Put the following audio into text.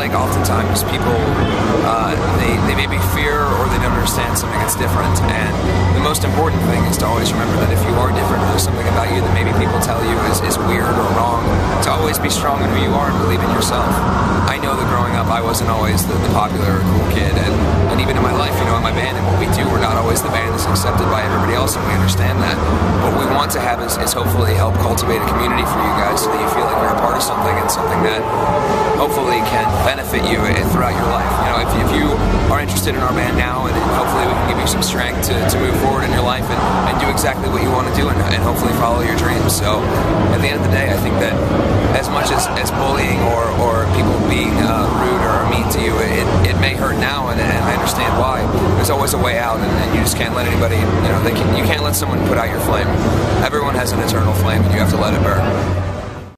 think oftentimes people, they maybe fear or they don't understand something that's different. And the most important thing is to always remember that if you are different, there's something about you that maybe people tell you is weird or wrong, to always be strong in who you are and believe in yourself. I know that growing up I wasn't always the popular or cool kid, and even in my life, in my band and what we do, we're not always the band that's accepted by everybody else, and we understand that. What we want to have is hopefully help cultivate a community for you guys so that you feel like you're a part of something, and something that hopefully can benefit you throughout your life. If you are interested in our band now, and hopefully we can give you some strength to move forward in your life and do exactly what you want to do, and hopefully follow your dreams. So at the end of the day, I think that as much as bullying or people being rude or mean to you, it may hurt now, and I understand why. There's always a way out, and you just can't let anybody, you can't let someone put out your flame. Everyone has an eternal flame, and you have to let it burn.